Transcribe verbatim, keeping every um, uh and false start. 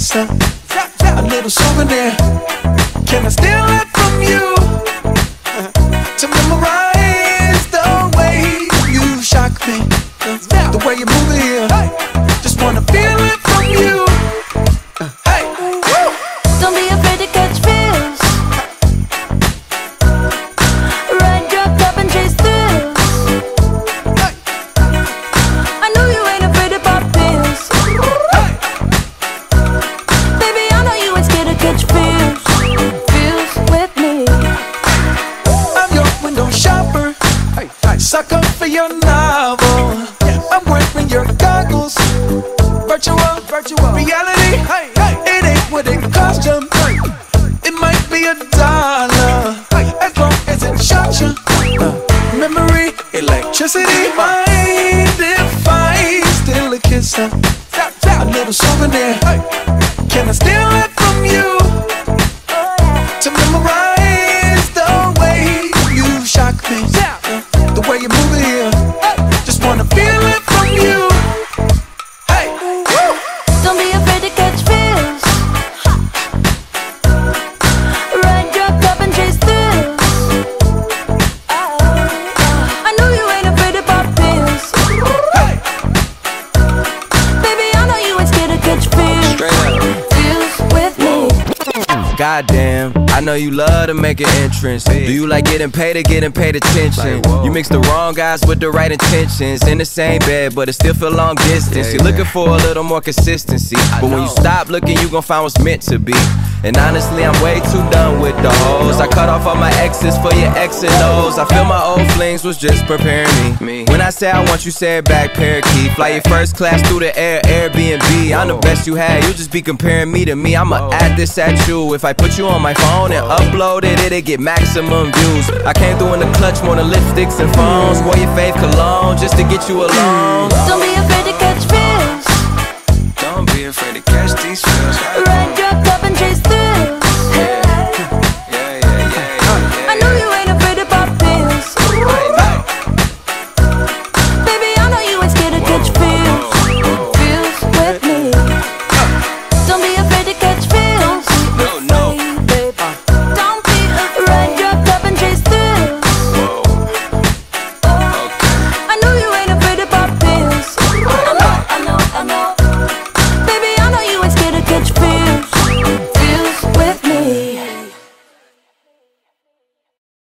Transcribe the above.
kiss, a, a little souvenir. Can I steal it from you to memorize the way you shock me, the, the way you move it here? Just wanna feel it from you. Hey, woo. Don't be afraid to catch feels. Ride your cup and chase thrills. Hey. I know you ain't afraid to pop pills. Hey. Baby, I know you ain't scared to catch feels. Feels with me. I'm your window shopper, hey, hey. Sucker for your novel. Yeah. I'm wearing your goggles. Virtual, virtual reality. Hey, hey. It ain't what it cost you. Hey. It might be a dollar, hey. As long as it shot you. Uh, memory, electricity. Mind if I steal a kiss, uh, a little souvenir? Hey. Can I steal it from you to memorize the way you shock me, uh, the way you move it here? Just wanna feel it from you. Hey, woo. Don't be afraid to catch feels. Ride your cup and chase thrills. I know you ain't afraid to pop pills. Hey. Baby, I know you ain't scared to catch feels. Feels with me. Goddamn, I know you love to make an entrance. Do you like getting paid or getting paid attention? You mix the wrong guys with the right intentions. In the same bed, but it still feel long distance. You're looking for a little more consistency, but when you stop looking, you gon' find what's meant to be. And honestly, I'm way too done with the hoes. I cut off all my exes for your X and O's. I feel my old flings was just preparing me. When I say I want you, say it back, parakeet. Fly your first class through the air, Airbnb. I'm the best you had, you just be comparing me to me. I'ma add this at you. If I put you on my phone and upload it, it'll get maximum views. I came through in the clutch, more than lipsticks and phones. Wore your fave cologne just to get you alone. Don't be afraid to catch feels. Don't be afraid to catch these feels. Ride your